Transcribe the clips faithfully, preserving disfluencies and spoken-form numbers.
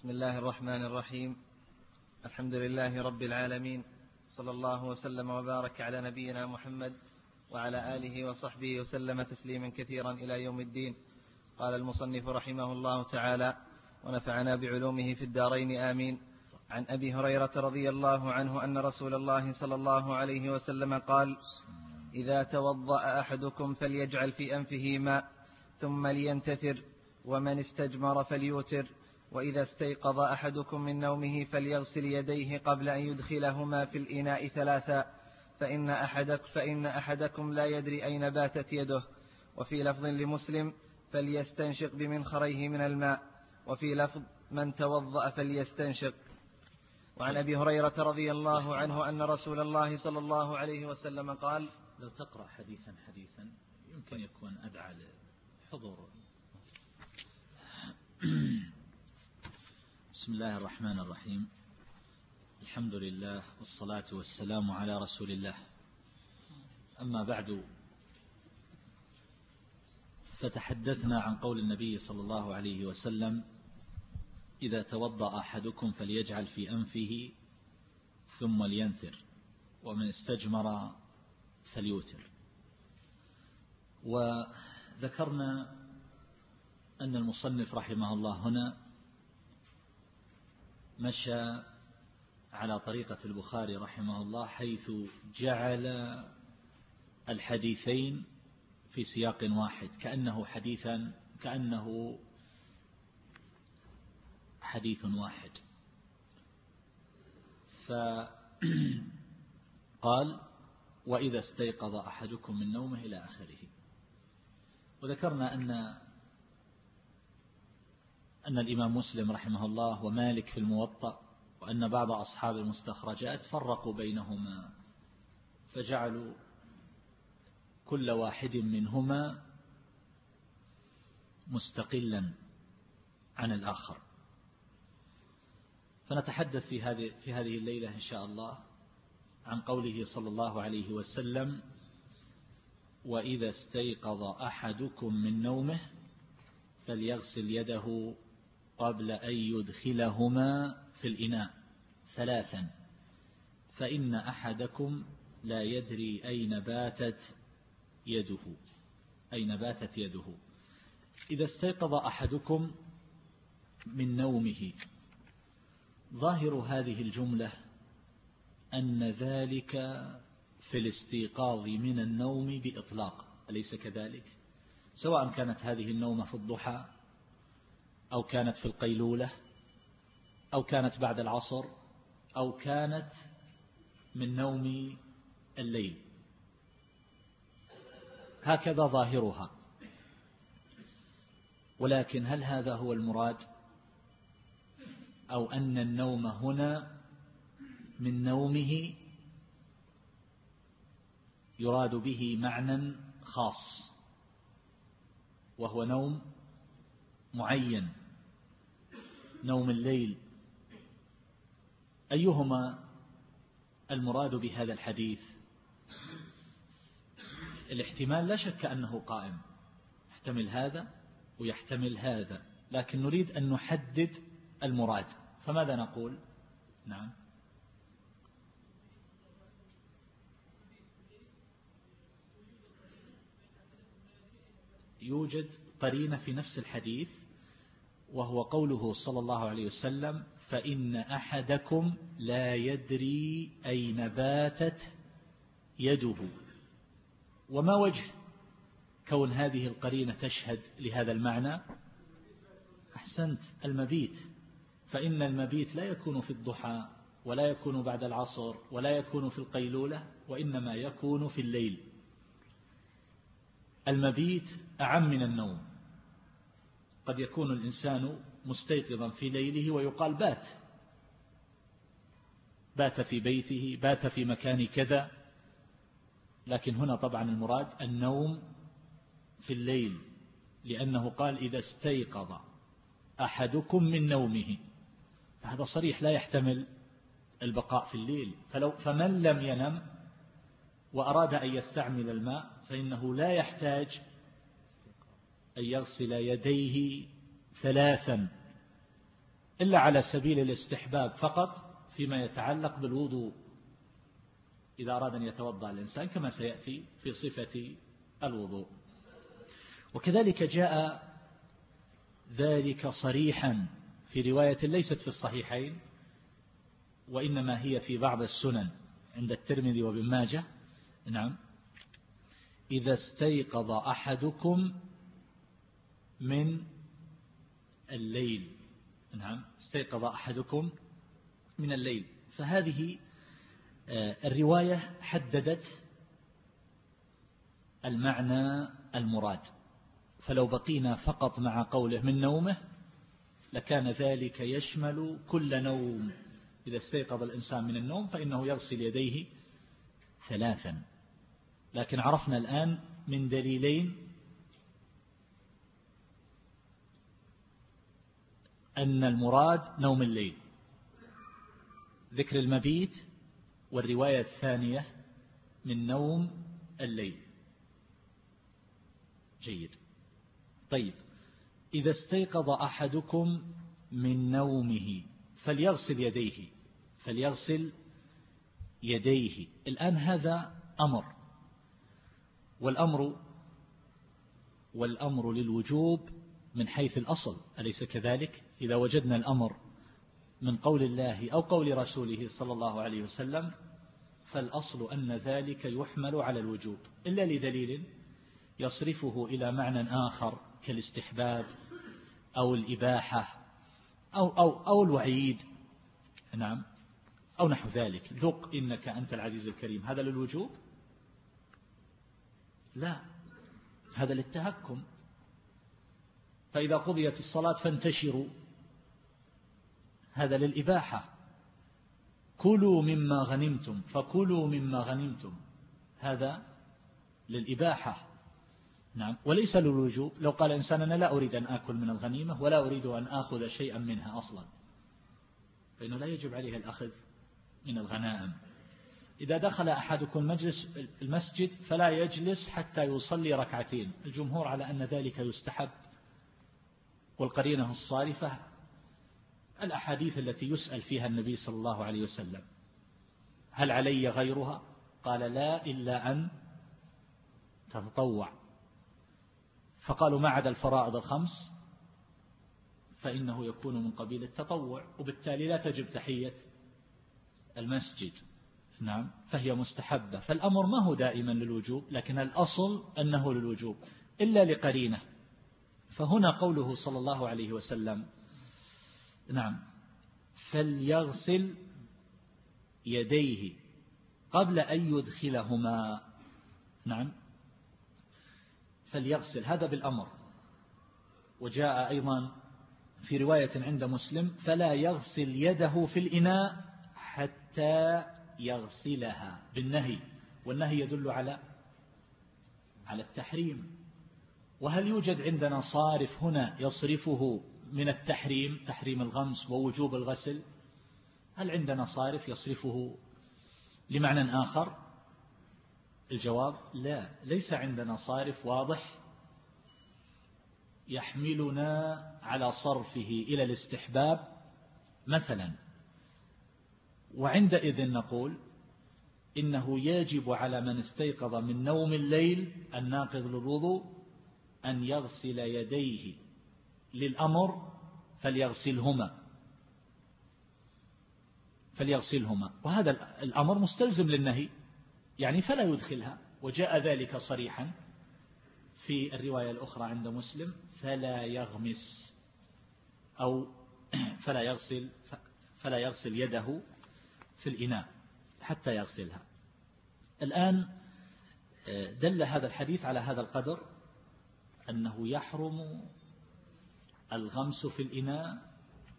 بسم الله الرحمن الرحيم. الحمد لله رب العالمين، صلى الله وسلم وبارك على نبينا محمد وعلى آله وصحبه وسلم تسليما كثيرا إلى يوم الدين. قال المصنف رحمه الله تعالى: ونفعنا بعلومه في الدارين آمين. عن أبي هريرة رضي الله عنه أن رسول الله صلى الله عليه وسلم قال: إذا توضأ أحدكم فليجعل في أنفه ماء ثم لينتثر، ومن استجمر فليوتر، وإذا استيقظ أحدكم من نومه فليغسل يديه قبل أن يدخلهما في الإناء ثلاثا، فإن, أحدك فإن أحدكم لا يدري أين باتت يده. وفي لفظ لمسلم: فليستنشق بمنخريه من الماء. وفي لفظ: من توضأ فليستنشق. وعن أبي هريرة رضي الله عنه أن رسول الله صلى الله عليه وسلم قال: لو تقرأ حديثا حديثا يمكن يكون أدعى لحضور. بسم الله الرحمن الرحيم. الحمد لله والصلاة والسلام على رسول الله. أما بعد، فتحدثنا عن قول النبي صلى الله عليه وسلم: إذا توضأ أحدكم فليجعل في أنفه ثم لينثر، ومن استجمر فليوتر. وذكرنا أن المصنف رحمه الله هنا مشى على طريقة البخاري رحمه الله، حيث جعل الحديثين في سياق واحد، كأنه حديثا كأنه حديث واحد. فقال: وإذا استيقظ أحدكم من نومه إلى آخره. وذكرنا أن أن الإمام مسلم رحمه الله ومالك في الموطأ وأن بعض أصحاب المستخرجات فرقوا بينهما، فجعلوا كل واحد منهما مستقلا عن الآخر. فنتحدث في هذه في هذه الليلة إن شاء الله عن قوله صلى الله عليه وسلم: وإذا استيقظ أحدكم من نومه فليغسل يده قبل أن يدخلهما في الإناء ثلاثا، فإن أحدكم لا يدري أين باتت يده أين باتت يده. إذا استيقظ أحدكم من نومه، ظاهر هذه الجملة أن ذلك في الاستيقاظ من النوم بإطلاق، أليس كذلك؟ سواء كانت هذه النومة في الضحى أو كانت في القيلولة أو كانت بعد العصر أو كانت من نوم الليل، هكذا ظاهرها. ولكن هل هذا هو المراد، أو أن النوم هنا من نومه يراد به معنى خاص وهو نوم معين، نوم الليل؟ أيهما المراد بهذا الحديث؟ الاحتمال لا شك أنه قائم، يحتمل هذا ويحتمل هذا، لكن نريد أن نحدد المراد. فماذا نقول؟ نعم، يوجد قرينة في نفس الحديث، وهو قوله صلى الله عليه وسلم: فإن أحدكم لا يدري أين باتت يده. وما وجه كون هذه القرينة تشهد لهذا المعنى؟ أحسنت، المبيت. فإن المبيت لا يكون في الضحى ولا يكون بعد العصر ولا يكون في القيلولة، وإنما يكون في الليل. المبيت أعم من النوم. قد يكون الإنسان مستيقظا في ليله ويقال بات بات في بيته، بات في مكان كذا، لكن هنا طبعا المراد النوم في الليل، لأنه قال: إذا استيقظ أحدكم من نومه. هذا صريح، لا يحتمل البقاء في الليل. فلو فمن لم ينم وأراد أن يستعمل الماء فإنه لا يحتاج أن يغسل يديه ثلاثا، إلا على سبيل الاستحباب فقط فيما يتعلق بالوضوء إذا أراد أن يتوضأ الإنسان كما سيأتي في صفة الوضوء. وكذلك جاء ذلك صريحا في رواية ليست في الصحيحين وإنما هي في بعض السنن عند الترمذي وابن ماجه. نعم. إذا استيقظ أحدكم من الليل. نعم. استيقظ أحدكم من الليل. فهذه الرواية حددت المعنى المراد، فلو بقينا فقط مع قوله من نومه لكان ذلك يشمل كل نوم. إذا استيقظ الإنسان من النوم فإنه يغسل يديه ثلاثا. لكن عرفنا الآن من دليلين أن المراد نوم الليل، ذكر المبيت، والرواية الثانية من نوم الليل. جيد. طيب، إذا استيقظ أحدكم من نومه فليغسل يديه فليغسل يديه. الآن هذا أمر، والأمر والأمر للوجوب من حيث الأصل، أليس كذلك؟ إذا وجدنا الأمر من قول الله أو قول رسوله صلى الله عليه وسلم فالأصل أن ذلك يحمل على الوجوب، إلا لدليل يصرفه إلى معنى آخر كالاستحباب أو الإباحة أو, أو, أو الوعيد. نعم. أو نحو ذلك. ذق إنك أنت العزيز الكريم، هذا للوجوب؟ لا، هذا للتهكم. فإذا قضيت الصلاة فانتشروا، هذا للإباحة. كلوا مما غنمتم فكلوا مما غنمتم، هذا للإباحة. نعم. وليس للوجوب. لو قال إنسان أنا لا أريد أن آكل من الغنيمة ولا أريد أن آخذ شيئا منها أصلا، فإنه لا يجب عليه الأخذ من الغنائم. إذا دخل أحدكم مجلس المسجد فلا يجلس حتى يصلي ركعتين، الجمهور على أن ذلك يستحب. والقرينة الصارفة الأحاديث التي يسأل فيها النبي صلى الله عليه وسلم هل علي غيرها؟ قال لا، إلا أن تتطوع. فقالوا ما عدا الفرائض الخمس فإنه يكون من قبيل التطوع، وبالتالي لا تجب تحية المسجد. نعم. فهي مستحبة. فالأمر ما هو دائما للوجوب، لكن الأصل أنه للوجوب إلا لقرينة. فهنا قوله صلى الله عليه وسلم نعم فليغسل يديه قبل أن يدخلهما. نعم. فليغسل، هذا بالأمر. وجاء أيضا في رواية عند مسلم فلا يغسل يده في الإناء حتى يغسلها، بالنهي، والنهي يدل على على التحريم. وهل يوجد عندنا صارف هنا يصرفه من التحريم، تحريم الغمس ووجوب الغسل؟ هل عندنا صارف يصرفه لمعنى آخر؟ الجواب لا، ليس عندنا صارف واضح يحملنا على صرفه إلى الاستحباب مثلا. وعندئذ نقول إنه يجب على من استيقظ من نوم الليل الناقض للوضوء أن يغسل يديه للأمر فليغسلهما فليغسلهما وهذا الأمر مستلزم للنهي، يعني فلا يدخلها. وجاء ذلك صريحا في الرواية الأخرى عند مسلم فلا يغمس أو فلا يغسل فلا يغسل يده في الإناء حتى يغسلها. الآن دل هذا الحديث على هذا القدر، أنه يحرم الغمس في الإناء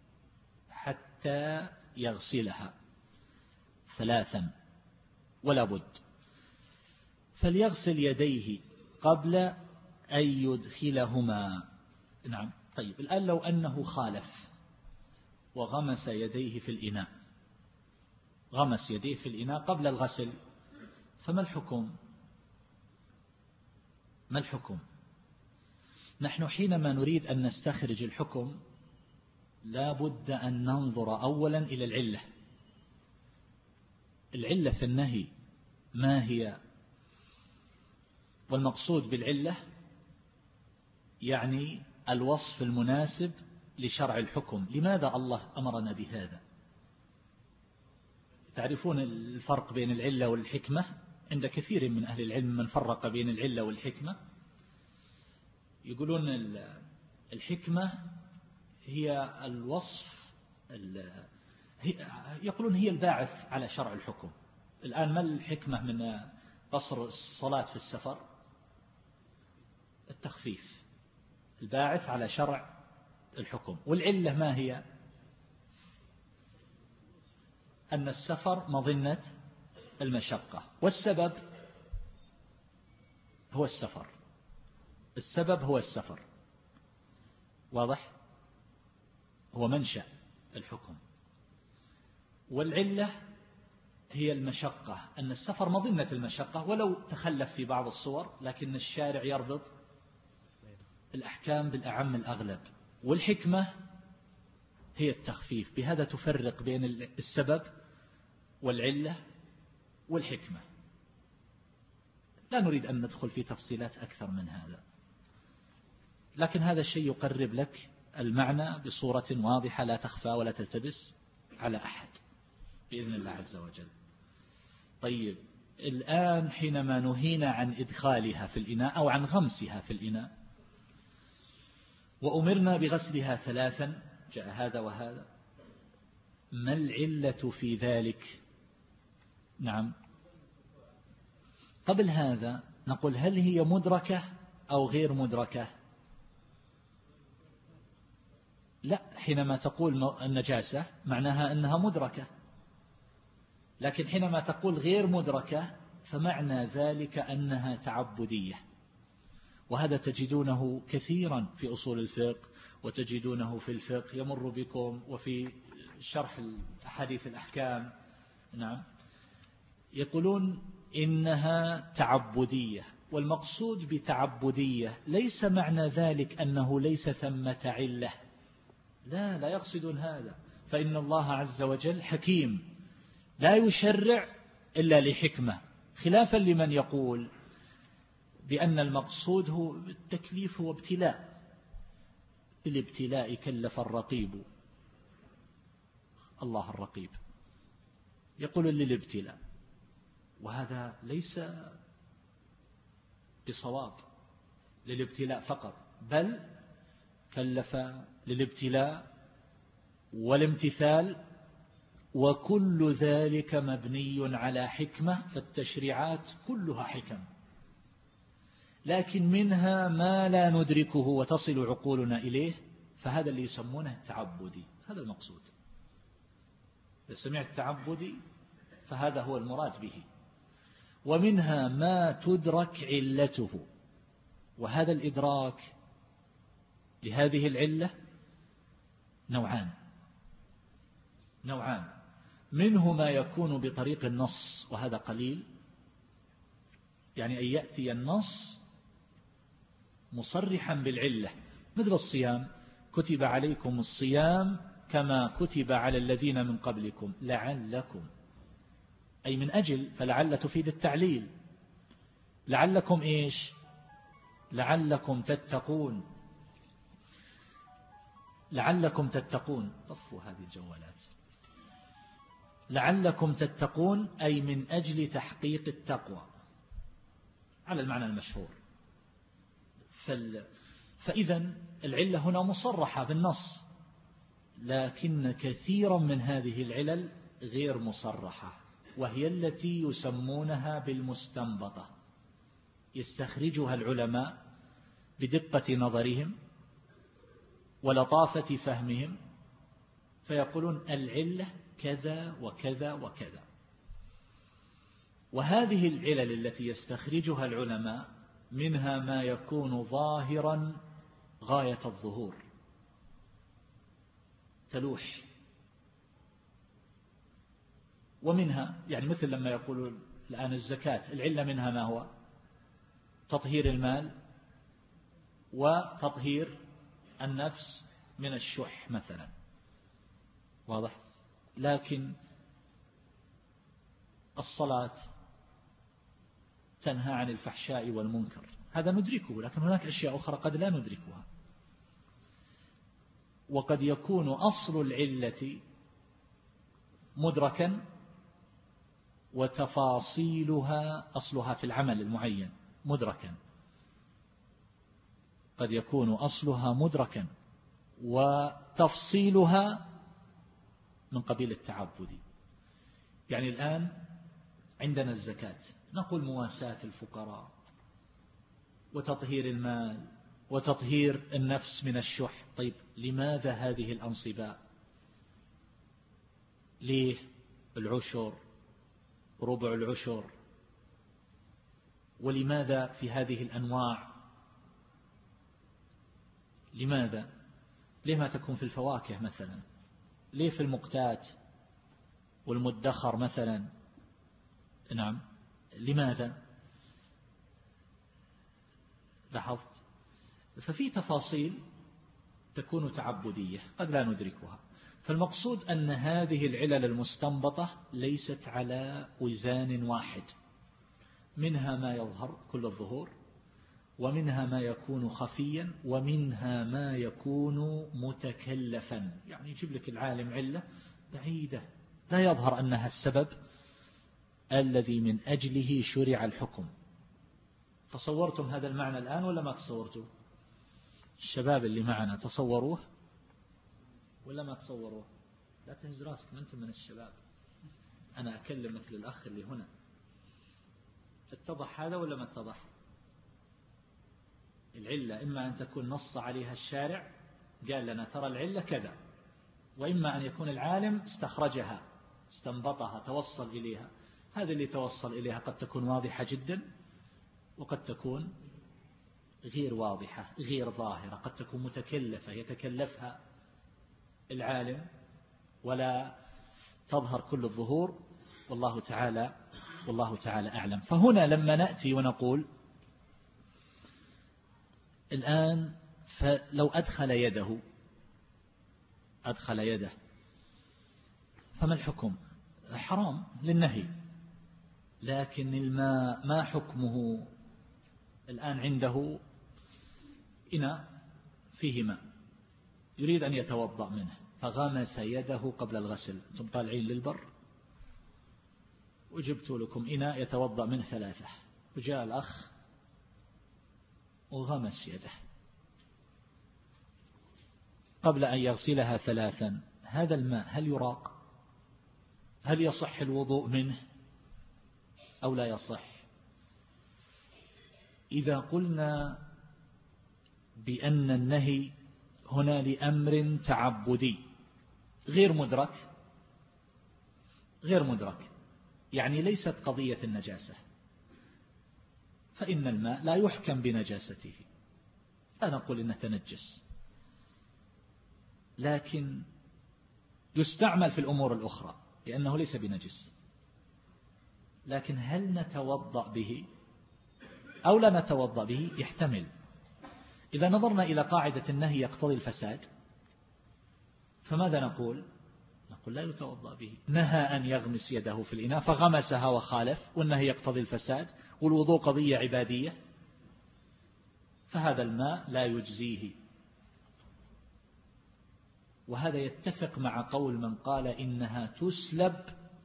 حتى يغسلها ثلاثا ولا بد. فليغسل يديه قبل أن يدخلهما. نعم. طيب، الآن لو أنه خالف وغمس يديه في الإناء غمس يديه في الإناء قبل الغسل، فما الحكم؟ ما الحكم؟ نحن حينما نريد أن نستخرج الحكم لا بد أن ننظر أولا إلى العلة. العلة في النهي ما هي؟ والمقصود بالعلة يعني الوصف المناسب لشرع الحكم. لماذا الله أمرنا بهذا؟ تعرفون الفرق بين العلة والحكمة؟ عند كثير من أهل العلم من فرق بين العلة والحكمة، يقولون الحكمة هي الوصف، يقولون هي الباعث على شرع الحكم. الآن ما الحكمة من قصر الصلاة في السفر؟ التخفيف، الباعث على شرع الحكم. والعلة ما هي؟ أن السفر مظنة المشقة، والسبب هو السفر، السبب هو السفر، واضح؟ هو منشأ الحكم. والعلة هي المشقة، أن السفر مظنة المشقة ولو تخلف في بعض الصور، لكن الشارع يربط الأحكام بالأعم الأغلب. والحكمة هي التخفيف. بهذا تفرق بين السبب والعلة والحكمة. لا نريد أن ندخل في تفصيلات أكثر من هذا، لكن هذا الشيء يقرب لك المعنى بصورة واضحة لا تخفى ولا تلتبس على أحد بإذن الله عز وجل. طيب، الآن حينما نهينا عن إدخالها في الإناء أو عن غمسها في الإناء وأمرنا بغسلها ثلاثا، جاء هذا وهذا، ما العلة في ذلك؟ نعم، قبل هذا نقول هل هي مدركة أو غير مدركة؟ لا، حينما تقول النجاسة معناها أنها مدركة، لكن حينما تقول غير مدركة فمعنى ذلك أنها تعبدية. وهذا تجدونه كثيرا في أصول الفقه، وتجدونه في الفقه يمر بكم، وفي شرح أحاديث الأحكام. نعم، يقولون إنها تعبدية. والمقصود بتعبدية ليس معنى ذلك أنه ليس ثمة علة، لا لا يقصدون هذا، فإن الله عز وجل حكيم لا يشرع إلا لحكمة، خلافا لمن يقول بأن المقصود هو التكليف وابتلاء. الابتلاء كلف الرقيب، الله الرقيب يقول للابتلاء، وهذا ليس بصواب للابتلاء فقط، بل كلف للابتلاء والامتثال، وكل ذلك مبني على حكمة. فالتشريعات كلها حكم، لكن منها ما لا ندركه وتصل عقولنا إليه، فهذا اللي يسمونه التعبدي. هذا المقصود. إذا سمعت تعبدي فهذا هو المراد به. ومنها ما تدرك علته، وهذا الإدراك لهذه العلة نوعان نوعان منه ما يكون بطريق النص، وهذا قليل، يعني أن يأتي النص مصرحا بالعلة، مثل الصيام: كتب عليكم الصيام كما كتب على الذين من قبلكم لعلكم، أي من أجل، فلعل تفيد التعليل. لعلكم إيش؟ لعلكم تتقون، لعلكم تتقون. طفوا هذه الجوالات. لعلكم تتقون أي من أجل تحقيق التقوى على المعنى المشهور. فإذا العلة هنا مصرحة بالنص، لكن كثيرا من هذه العلل غير مصرحة، وهي التي يسمونها بالمستنبطة، يستخرجها العلماء بدقة نظرهم ولطافة فهمهم، فيقولون العلة كذا وكذا وكذا. وهذه العلل التي يستخرجها العلماء منها ما يكون ظاهرا غاية الظهور، تلوح، ومنها يعني مثل لما يقولوا الآن الزكاة، العلة منها ما هو؟ تطهير المال وتطهير النفس من الشح مثلا، واضح؟ لكن الصلاة تنهى عن الفحشاء والمنكر، هذا ندركه، لكن هناك أشياء أخرى قد لا ندركها. وقد يكون أصل العلة مدركا وتفاصيلها أصلها في العمل المعين مدركا، قد يكون أصلها مدركا وتفصيلها من قبيل التعبد. يعني الآن عندنا الزكاة، نقول مواساة الفقراء وتطهير المال وتطهير النفس من الشح. طيب لماذا هذه الأنصباء؟ ليه العشر ربع العشر؟ ولماذا في هذه الأنواع؟ لماذا؟ ليه ما تكون في الفواكه مثلا؟ ليه في المقتات والمدخر مثلا؟ نعم، لماذا؟ لاحظت؟ ففي تفاصيل تكون تعبدية قد لا ندركها. فالمقصود أن هذه العلل المستنبطة ليست على وزان واحد، منها ما يظهر كل الظهور، ومنها ما يكون خفيا، ومنها ما يكون متكلفا. يعني يجيب لك العالم علة بعيدة لا يظهر أنها السبب الذي من أجله شرع الحكم. تصورتم هذا المعنى الآن ولا ما تصورتوه؟ الشباب اللي معنا تصوروه ولا ما تصوروه؟ لا تهز راسك، ما أنتم من الشباب، أنا أكلم مثل الأخ اللي هنا. اتضح هذا ولا ما اتضح؟ العلة إما أن تكون نص عليها الشارع قال لنا ترى العلة كذا، وإما أن يكون العالم استخرجها استنبطها توصل إليها. هذا اللي توصل إليها قد تكون واضحة جدا، وقد تكون غير واضحة غير ظاهرة، قد تكون متكلفة يتكلفها العالم ولا تظهر كل الظهور، والله تعالى والله تعالى أعلم. فهنا لما نأتي ونقول الآن فلو أدخل يده أدخل يده فما الحكم؟ حرام للنهي، لكن الماء ما حكمه؟ الآن عنده إناء فيه ماء يريد أن يتوضأ منه، فغمس يده قبل الغسل. ثم طالعين للبر وجبت لكم إناء يتوضأ منه ثلاثة، وجاء الأخ وغمس يده قبل أن يغسلها ثلاثا. هذا الماء هل يراق؟ هل يصح الوضوء منه أو لا يصح؟ إذا قلنا بأن النهي هنا لأمر تعبدي غير مدرك غير مدرك يعني ليست قضية النجاسة، فإن الماء لا يحكم بنجاسته، لا نقول إنه تنجس، لكن يستعمل في الأمور الأخرى لأنه ليس بنجس. لكن هل نتوضأ به أو لا نتوضأ به؟ يحتمل. إذا نظرنا إلى قاعدة النهي يقتضي الفساد، فماذا نقول؟ نقول لا يتوضأ به. نهى أن يغمس يده في الإناء فغمسها وخالف، والنهي يقتضي الفساد، والوضوء قضية عبادية، فهذا الماء لا يجزيه. وهذا يتفق مع قول من قال إنها تسلب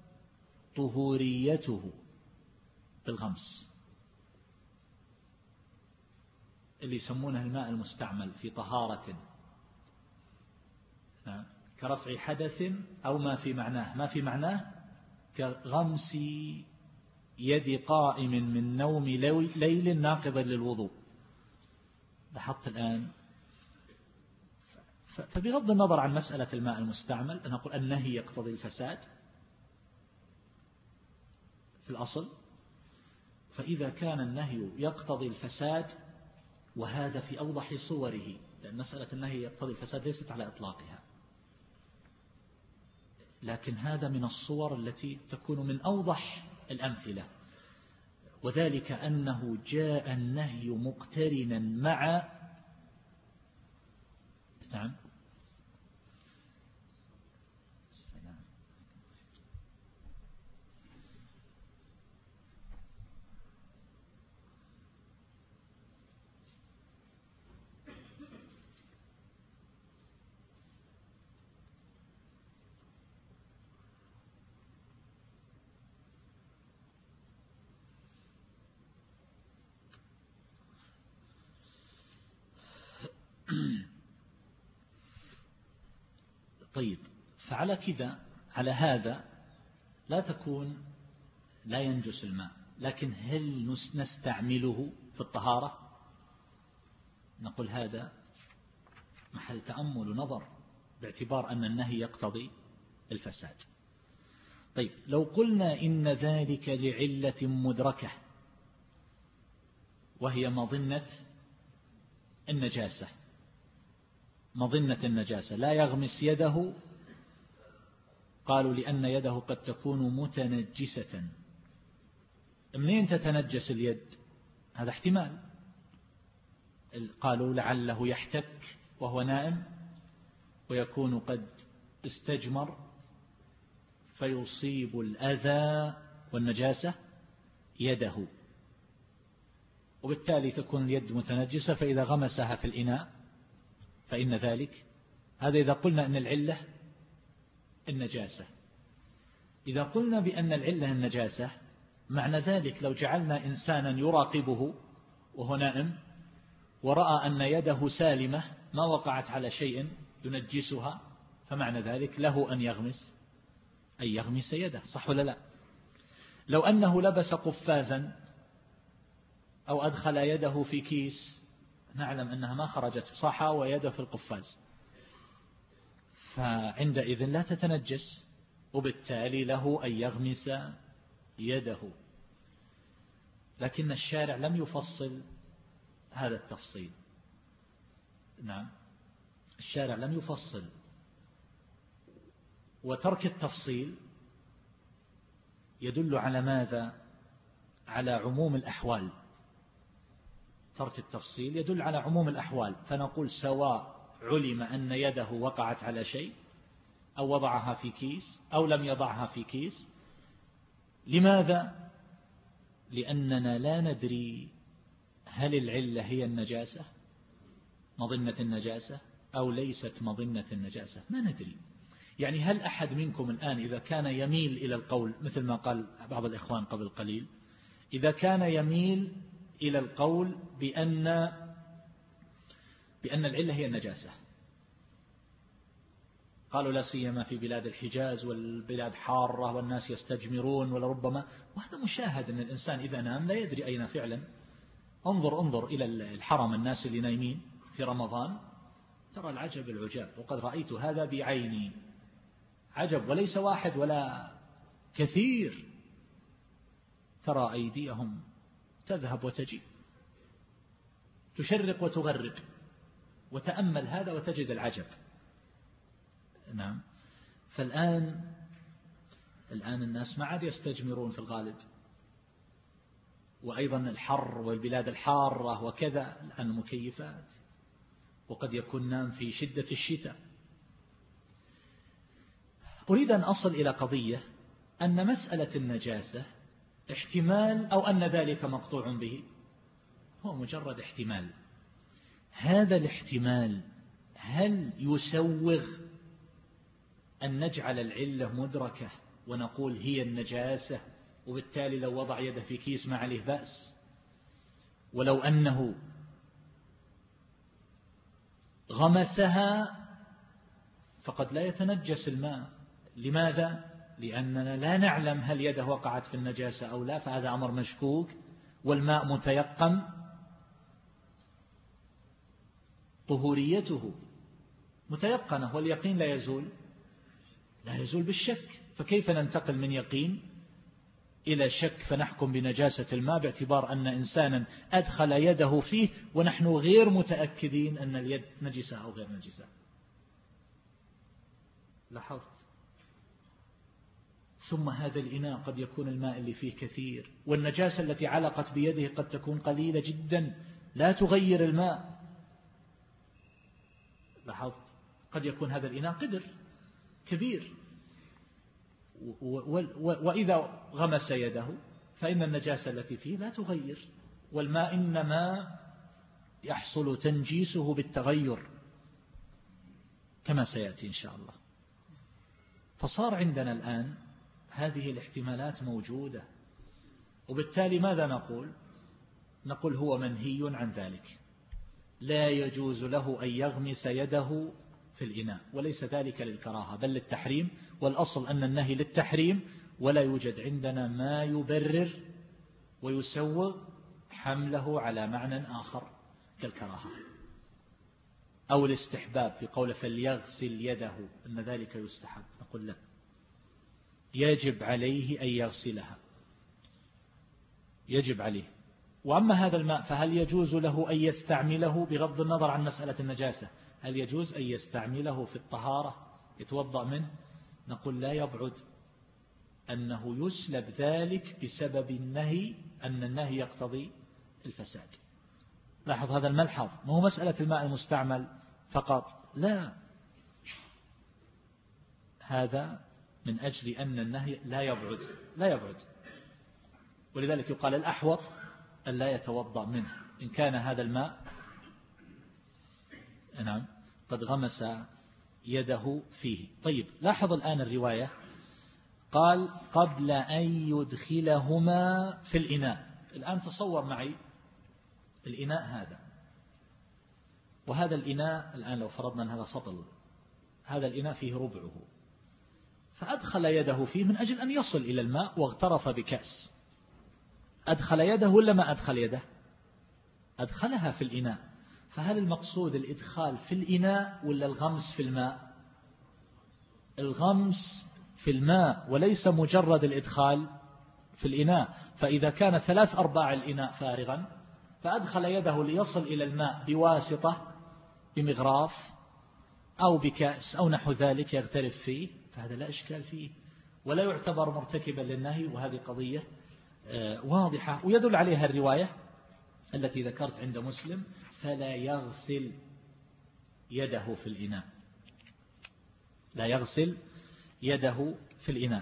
طهوريته بالغمس، اللي يسمونه الماء المستعمل في طهارة، كرفع حدث أو ما في معناه. ما في معناه كغمس يد قائم من نوم ليل ناقض للوضوء. لاحظت الآن؟ فبغض النظر عن مسألة الماء المستعمل، أنا أقول النهي يقتضي الفساد في الأصل، فإذا كان النهي يقتضي الفساد، وهذا في أوضح صوره، لأن مسألة النهي يقتضي الفساد ليست على إطلاقها، لكن هذا من الصور التي تكون من أوضح الأمثلة، وذلك أنه جاء النهي مقترنا مع نعم طيب، فعلى كذا على هذا لا تكون لا ينجس الماء، لكن هل نستعمله في الطهارة؟ نقول هذا محل تأمل ونظر، باعتبار أن النهي يقتضي الفساد. طيب، لو قلنا إن ذلك لعلة مدركة وهي مظنة النجاسة، مظنة النجاسة لا يغمس يده، قالوا لأن يده قد تكون متنجسة. منين تتنجس اليد؟ هذا احتمال. قالوا لعله يحتك وهو نائم ويكون قد استجمر فيصيب الأذى والنجاسة يده، وبالتالي تكون اليد متنجسة، فإذا غمسها في الإناء فإن ذلك، هذا إذا قلنا أن العلة النجاسة. إذا قلنا بأن العلة النجاسة، معنى ذلك لو جعلنا إنسانا يراقبه وهو نائم ورأى أن يده سالمة ما وقعت على شيء ينجسها، فمعنى ذلك له أن يغمس أن يغمس يده، صح ولا لا؟ لو أنه لبس قفازا أو أدخل يده في كيس، نعلم أنها ما خرجت صحا ويده في القفاز، فعندئذ لا تتنجس، وبالتالي له أن يغمس يده. لكن الشارع لم يفصل هذا التفصيل. نعم، الشارع لم يفصل، وترك التفصيل يدل على ماذا؟ على عموم الأحوال. ترك التفصيل يدل على عموم الأحوال، فنقول سواء علم أن يده وقعت على شيء أو وضعها في كيس أو لم يضعها في كيس. لماذا؟ لأننا لا ندري هل العلة هي النجاسة، مظنة النجاسة، أو ليست مظنة النجاسة، ما ندري. يعني هل أحد منكم الآن إذا كان يميل إلى القول مثل ما قال بعض الإخوان قبل قليل، إذا كان يميل إلى القول بأن بأن العلة هي النجاسة، قالوا لا سيما في بلاد الحجاز والبلاد حارة والناس يستجمرون ولربما، وهذا مشاهد أن الإنسان إذا نام لا يدري أين فعلا. انظر انظر إلى الحرم، الناس اللي نايمين في رمضان، ترى العجب العجاب، وقد رأيت هذا بعيني، عجب، وليس واحد ولا كثير. ترى أيديهم تذهب وتجي، تشرق وتغرب، وتأمل هذا وتجد العجب. نعم. فالآن الآن الناس ما عاد يستجمرون في الغالب، وأيضا الحر والبلاد الحارة وكذا، الآن مكيفات، وقد يكون نام في شدة الشتاء. أريد أن أصل إلى قضية أن مسألة النجاسة احتمال، أو أن ذلك مقطوع به، هو مجرد احتمال. هذا الاحتمال هل يسوغ أن نجعل العلة مدركة ونقول هي النجاسة، وبالتالي لو وضع يده في كيس ما عليه بأس، ولو أنه غمسها فقد لا يتنجس الماء؟ لماذا؟ لأننا لا نعلم هل يده وقعت في النجاسة أو لا، فهذا أمر مشكوك، والماء متيقن طهوريته متيقنة، واليقين لا يزول لا يزول بالشك، فكيف ننتقل من يقين إلى شك فنحكم بنجاسة الماء باعتبار أن إنسانا أدخل يده فيه ونحن غير متأكدين أن اليد نجسة أو غير نجسة؟ لاحظت؟ ثم هذا الإناء قد يكون الماء اللي فيه كثير، والنجاسة التي علقت بيده قد تكون قليلة جدا لا تغير الماء. لاحظت؟ قد يكون هذا الإناء قدر كبير، وإذا غمس يده فإن النجاسة التي فيه لا تغير، والماء إنما يحصل تنجيسه بالتغير كما سيأتي إن شاء الله. فصار عندنا الآن هذه الاحتمالات موجودة، وبالتالي ماذا نقول؟ نقول هو منهي عن ذلك، لا يجوز له أن يغمس يده في الإناء، وليس ذلك للكراهة بل للتحريم، والأصل أن النهي للتحريم، ولا يوجد عندنا ما يبرر ويسوغ حمله على معنى آخر كالكراهة أو الاستحباب في قول فليغسل يده أن ذلك يستحب، نقول لا، يجب عليه أن يغسلها، يجب عليه. وأما هذا الماء فهل يجوز له أن يستعمله بغض النظر عن مسألة النجاسة؟ هل يجوز أن يستعمله في الطهارة يتوضأ منه؟ نقول لا يبعد أنه يسلب ذلك بسبب النهي، أن النهي يقتضي الفساد. لاحظ هذا الملحظ، ما هو مسألة الماء المستعمل فقط، لا، هذا من أجل أن النهي لا يبعد لا يبعد ولذلك يقال الأحوط أن لا يتوضأ منه إن كان هذا الماء نعم قد غمس يده فيه. طيب لاحظ الآن الرواية، قال قبل أن يدخلهما في الإناء. الآن تصور معي الإناء هذا، وهذا الإناء الآن لو فرضنا أن هذا سطل، هذا الإناء فيه ربعه، فأدخل يده فيه من أجل أن يصل إلى الماء واغترف بكأس، أدخل يده ولا ما أدخل يده؟ أدخلها في الإناء. فهل المقصود الإدخال في الإناء ولا الغمس في الماء؟ الغمس في الماء وليس مجرد الإدخال في الإناء. فإذا كان ثلاث أرباع الإناء فارغا فأدخل يده ليصل إلى الماء بواسطة بمغراف أو بكأس أو نحو ذلك يغترف فيه، فهذا لا إشكال فيه ولا يعتبر مرتكبا للنهي، وهذه قضية واضحة ويدل عليها الرواية التي ذكرت عند مسلم فلا يغسل يده في الإناء، لا يغسل يده في الإناء،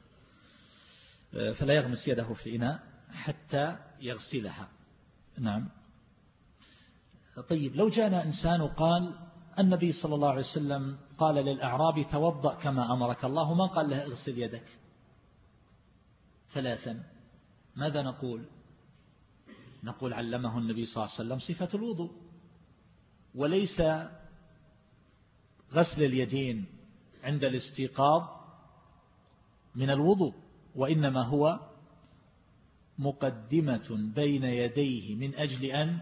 فلا يغمس يده في الإناء حتى يغسلها. نعم. طيب لو جاءنا إنسان وقال النبي صلى الله عليه وسلم قال للأعرابي توضأ كما أمرك الله، ما قال له اغسل يدك ثلاثا، ماذا نقول؟ نقول علمه النبي صلى الله عليه وسلم صفة الوضوء، وليس غسل اليدين عند الاستيقاظ من الوضوء، وإنما هو مقدمة بين يديه من أجل أن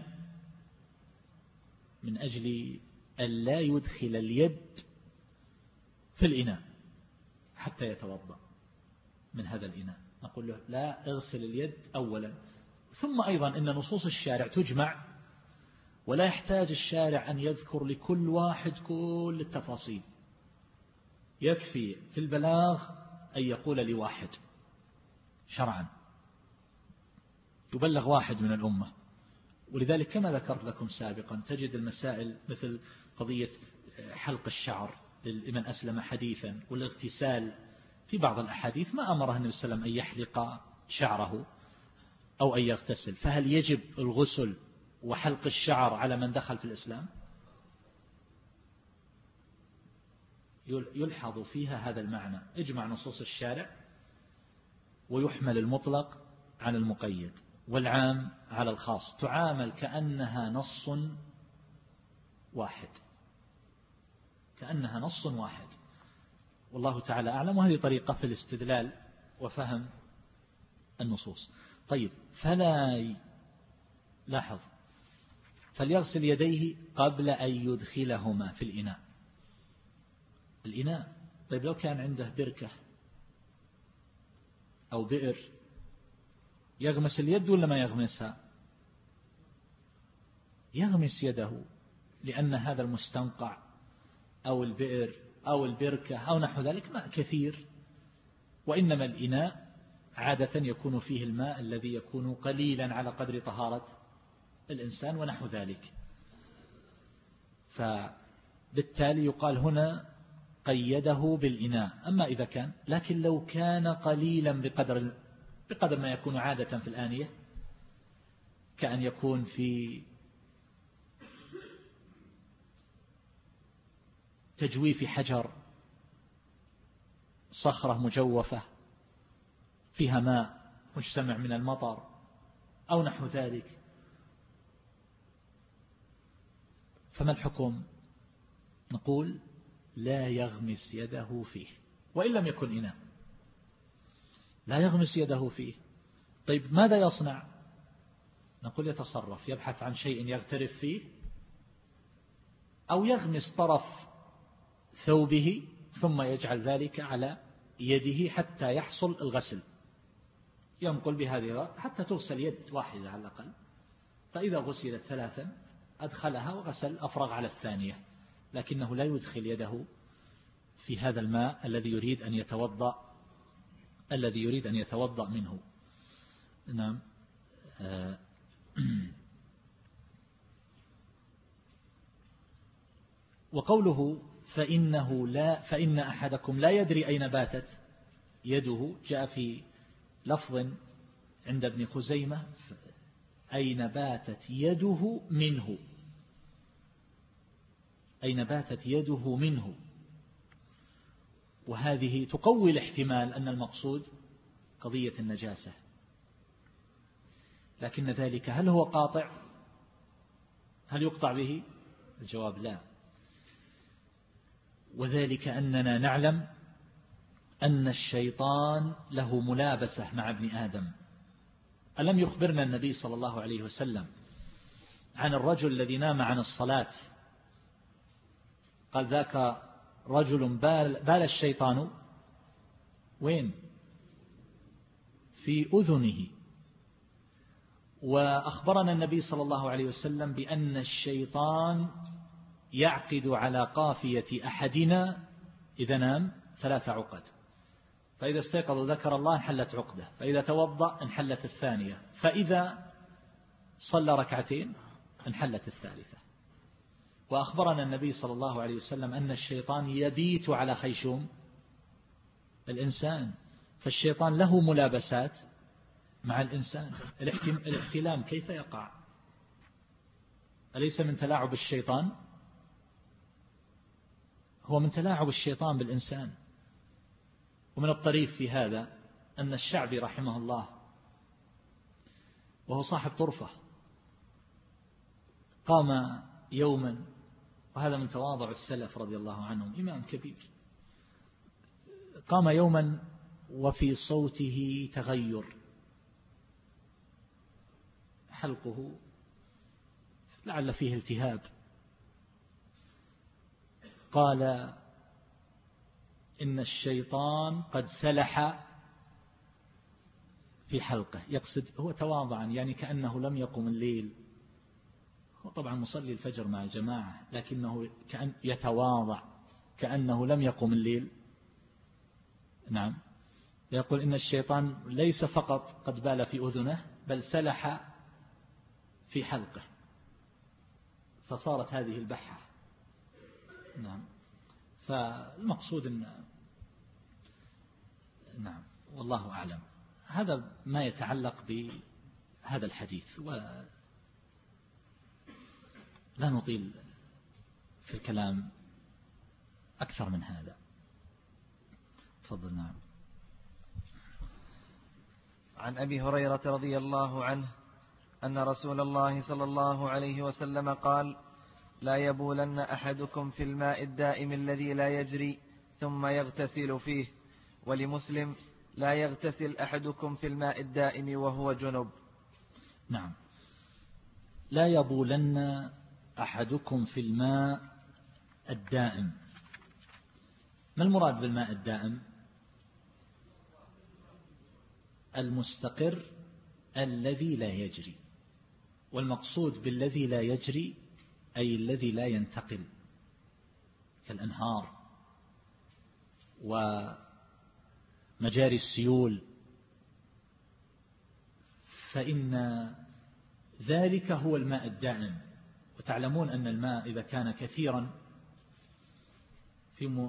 من أجل أن لا يدخل اليد في الإناء حتى يتوضأ من هذا الإناء. نقول له لا، اغسل اليد أولا. ثم أيضا إن نصوص الشارع تجمع، ولا يحتاج الشارع أن يذكر لكل واحد كل التفاصيل، يكفي في البلاغ أن يقول لواحد شرعا، يبلغ واحد من الأمة. ولذلك كما ذكرت لكم سابقا تجد المسائل مثل قضية حلق الشعر لمن أسلم حديثا والاغتسال، في بعض الأحاديث ما أمره النبي صلى الله عليه وسلم أن يحلق شعره أو أن يغتسل، فهل يجب الغسل وحلق الشعر على من دخل في الإسلام؟ يلحظ فيها هذا المعنى، اجمع نصوص الشارع ويحمل المطلق على المقيد والعام على الخاص، تعامل كأنها نص واحد، كأنها نص واحد، والله تعالى أعلم. وهذه طريقة في الاستدلال وفهم النصوص. طيب فلا لاحظ فليغسل يديه قبل أن يدخلهما في الإناء. الإناء طيب لو كان عنده بركة أو بئر يغمس اليد ولا ما يغمسها؟ يغمس يده، لأن هذا المستنقع أو البئر أو البركة أو نحو ذلك ماء كثير، وإنما الإناء عادة يكون فيه الماء الذي يكون قليلا على قدر طهارة الإنسان ونحو ذلك. فبالتالي يقال هنا قيده بالإناء. أما إذا كان لكن لو كان قليلا بقدر بقدر ما يكون عادة في الآنية، كأن يكون في تجويف حجر، صخرة مجوفة فيها ماء مجتمع من المطر أو نحو ذلك، فما الحكم؟ نقول لا يغمس يده فيه، وإن لم يكن إناء لا يغمس يده فيه. طيب ماذا يصنع؟ نقول يتصرف، يبحث عن شيء يغترف فيه، أو يغمس طرف ثوبه ثم يجعل ذلك على يده حتى يحصل الغسل، ينقل بهذه حتى تغسل يد واحدة على الأقل، فإذا غسلت ثلاثا أدخلها وغسل أفرغ على الثانية، لكنه لا يدخل يده في هذا الماء الذي يريد أن يتوضأ الذي يريد أن يتوضأ منه. نعم. وقوله فإنه لا فإن أحدكم لا يدري أين باتت يده، جاء في لفظ عند ابن خزيمة أين باتت يده منه، أين باتت يده منه، وهذه تقوي الاحتمال أن المقصود قضية النجاسة، لكن ذلك هل هو قاطع؟ هل يقطع به؟ الجواب لا، وذلك أننا نعلم أن الشيطان له ملابسة مع ابن آدم. ألم يخبرنا النبي صلى الله عليه وسلم عن الرجل الذي نام عن الصلاة؟ قال ذاك رجل بال, بال الشيطان وين؟ في أذنه. وأخبرنا النبي صلى الله عليه وسلم بأن الشيطان يعقد على قافية أحدنا إذا نام ثلاث عقد، فإذا استيقظ ذكر الله انحلت عقدة، فإذا توضأ انحلت الثانية، فإذا صلى ركعتين انحلت الثالثة. وأخبرنا النبي صلى الله عليه وسلم أن الشيطان يبيت على خيشوم الإنسان، فالشيطان له ملابسات مع الإنسان. الاحتلام كيف يقع؟ أليس من تلاعب الشيطان؟ هو من تلاعب الشيطان بالإنسان. ومن الطريف في هذا أن الشعبي رحمه الله وهو صاحب طرفة قام يوما، وهذا من تواضع السلف رضي الله عنهم، إمام كبير، قام يوما وفي صوته تغير، حلقه لعل فيه التهاب، قال إن الشيطان قد سلح في حلقه، يقصد هو تواضعا يعني كأنه لم يقم الليل، هو طبعا مصلي الفجر مع الجماعة، لكنه كأن يتواضع كأنه لم يقم الليل. نعم، يقول إن الشيطان ليس فقط قد بال في أذنه بل سلح في حلقه، فصارت هذه البحة. نعم، فالمقصود أن نعم والله أعلم. هذا ما يتعلق بهذا الحديث، ولا نطيل في الكلام أكثر من هذا. تفضل. نعم. عن أبي هريرة رضي الله عنه أن رسول الله صلى الله عليه وسلم قال: لا يبولن أحدكم في الماء الدائم الذي لا يجري ثم يغتسل فيه. ولمسلم: لا يغتسل أحدكم في الماء الدائم وهو جنب. نعم. لا يبولن أحدكم في الماء الدائم. ما المراد بالماء الدائم؟ المستقر الذي لا يجري، والمقصود بالذي لا يجري أي الذي لا ينتقل، كالأنهار ومجاري السيول، فإن ذلك هو الماء الدائم. وتعلمون أن الماء إذا كان كثيرا في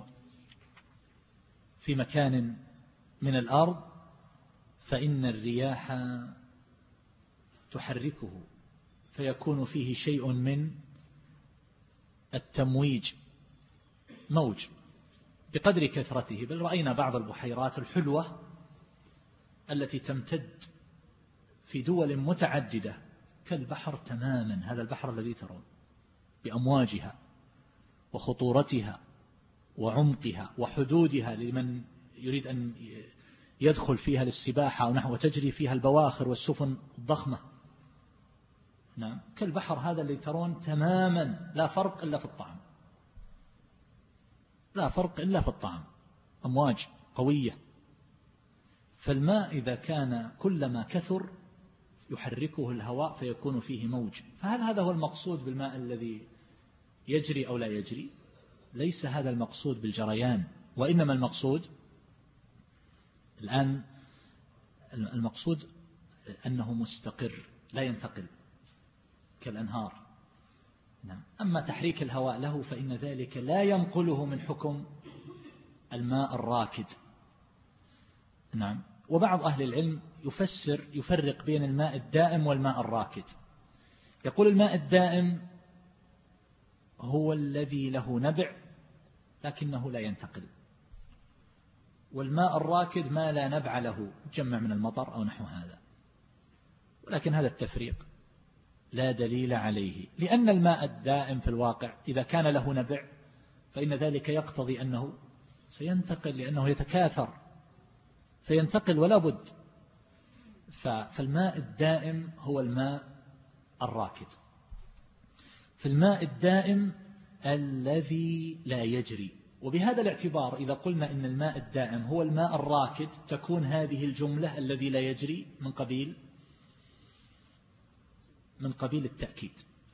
في مكان من الأرض فإن الرياح تحركه، فيكون فيه شيء من التمويج، موج بقدر كثرته. بل رأينا بعض البحيرات الحلوة التي تمتد في دول متعددة كالبحر تماما، هذا البحر الذي ترون بأمواجها وخطورتها وعمقها وحدودها لمن يريد أن يدخل فيها للسباحة أو نحو، وتجري فيها البواخر والسفن الضخمة. نعم، كالبحر هذا اللي ترون تماما لا فرق إلا في الطعم، لا فرق إلا في الطعم، أمواج قوية. فالماء إذا كان كلما كثر يحركه الهواء فيكون فيه موج. فهل هذا هو المقصود بالماء الذي يجري أو لا يجري؟ ليس هذا المقصود بالجريان، وإنما المقصود الآن المقصود أنه مستقر لا ينتقل كالأنهار. نعم. أما تحريك الهواء له فإن ذلك لا ينقله من حكم الماء الراكد. نعم. وبعض أهل العلم يفسر يفرق بين الماء الدائم والماء الراكد. يقول الماء الدائم هو الذي له نبع لكنه لا ينتقل، والماء الراكد ما لا نبع له، جمع من المطر أو نحو هذا. ولكن هذا التفريق لا دليل عليه، لأن الماء الدائم في الواقع إذا كان له نبع فإن ذلك يقتضي أنه سينتقل، لأنه يتكاثر فينتقل ولا بد. فالماء الدائم هو الماء الراكد. في الماء الدائم الذي لا يجري. وبهذا الاعتبار إذا قلنا إن الماء الدائم هو الماء الراكد تكون هذه الجملة الذي لا يجري من قبيل من قبيل التأكيد،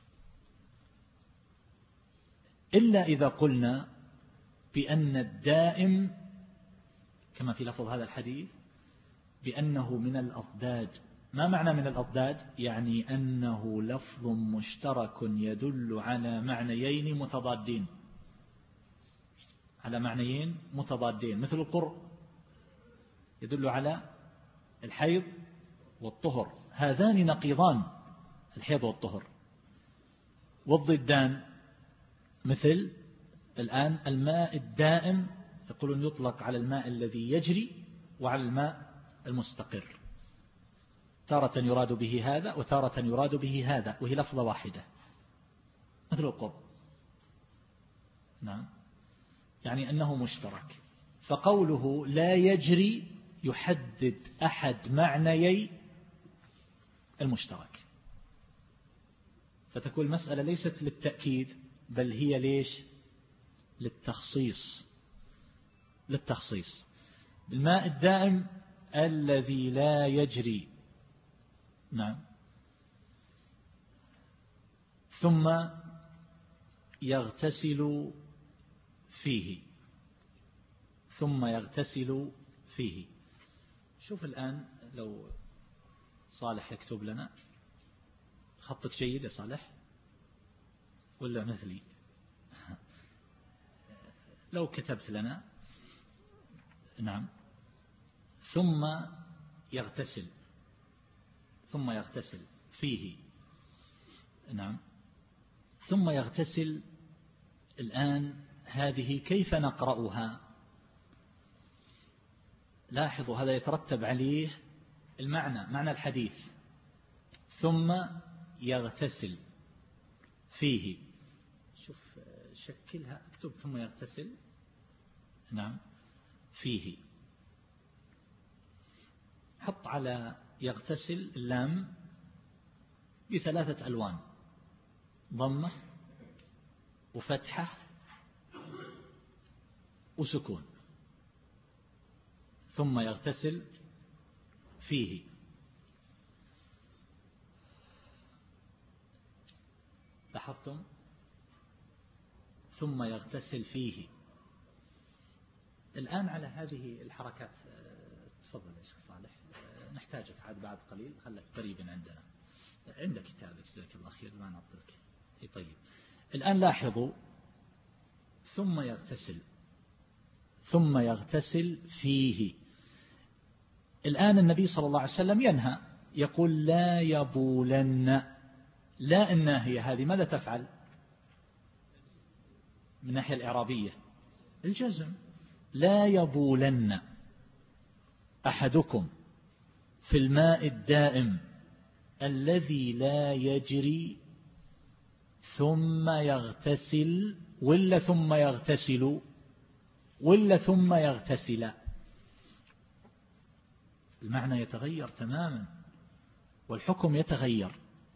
إلا إذا قلنا بأن الدائم كما في لفظ هذا الحديث بأنه من الأضداد. ما معنى من الأضداد؟ يعني أنه لفظ مشترك يدل على معنيين متضادين، على معنيين متضادين، مثل القرء يدل على الحيض والطهر، هذان نقيضان، الحيض والطهر. والضدان مثل الآن الماء الدائم يقولون يطلق على الماء الذي يجري وعلى الماء المستقر، تارة يراد به هذا وتارة يراد به هذا، وهي لفظة واحدة، مثل القرء. نعم، يعني أنه مشترك. فقوله لا يجري يحدد أحد معنيي المشترك، فتكون المسألة ليست للتأكيد بل هي ليش؟ للتخصيص. للتخصيص. الماء الدائم الذي لا يجري. نعم. ثم يغتسل فيه. ثم يغتسل فيه. شوف الآن لو صالح يكتب لنا، خطك جيد يا صالح ولا مثلي؟ لو كتبت لنا نعم ثم يغتسل، ثم يغتسل فيه. نعم. ثم يغتسل. الآن هذه كيف نقرأها؟ لاحظوا هذا يترتب عليه المعنى، معنى الحديث ثم يغتسل فيه. شوف شكلها، اكتب ثم يغتسل. نعم فيه. حط على يغتسل اللام بثلاثة ألوان، ضمة وفتحة وسكون. ثم يغتسل فيه. لاحظتم؟ ثم يغتسل فيه. الآن على هذه الحركات تفضل يا شيخ صالح، نحتاجك عاد بعد قليل، خلك قريبا عندنا، عندك كتابك جزاك الله خير ما نعطلك. طيب الآن لاحظوا ثم يغتسل، ثم يغتسل فيه. الآن النبي صلى الله عليه وسلم ينهى، يقول لا يبولن. لا الناهية هذه ماذا تفعل من الناحية الإعرابية؟ الجزم. لا يبولن أحدكم في الماء الدائم الذي لا يجري ثم يغتسل، ولا ثم يغتسل؟ ولا ثم يغتسل، المعنى يتغير تماما والحكم يتغير.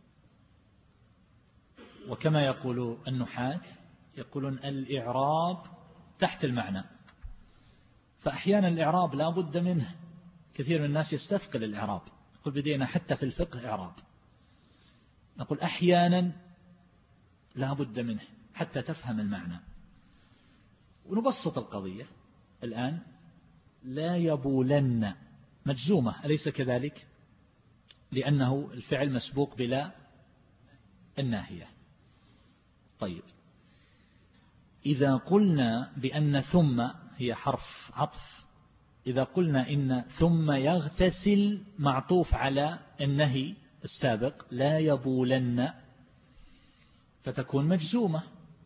وكما يقول النحاة يقولون الإعراب تحت المعنى، فأحيانا الإعراب لا بد منه، كثير من الناس يستثقل الإعراب، يقول بدينا حتى في الفقه إعراب، نقول أحيانا لا بد منه حتى تفهم المعنى. ونبسط القضية الآن، لا يبولن مجزومة أليس كذلك؟ لأنه الفعل مسبوق بلا الناهية. طيب إذا قلنا بأن ثم هي حرف عطف، إذا قلنا إن ثم يغتسل معطوف على النهي السابق لا يبولن، فتكون مجزومة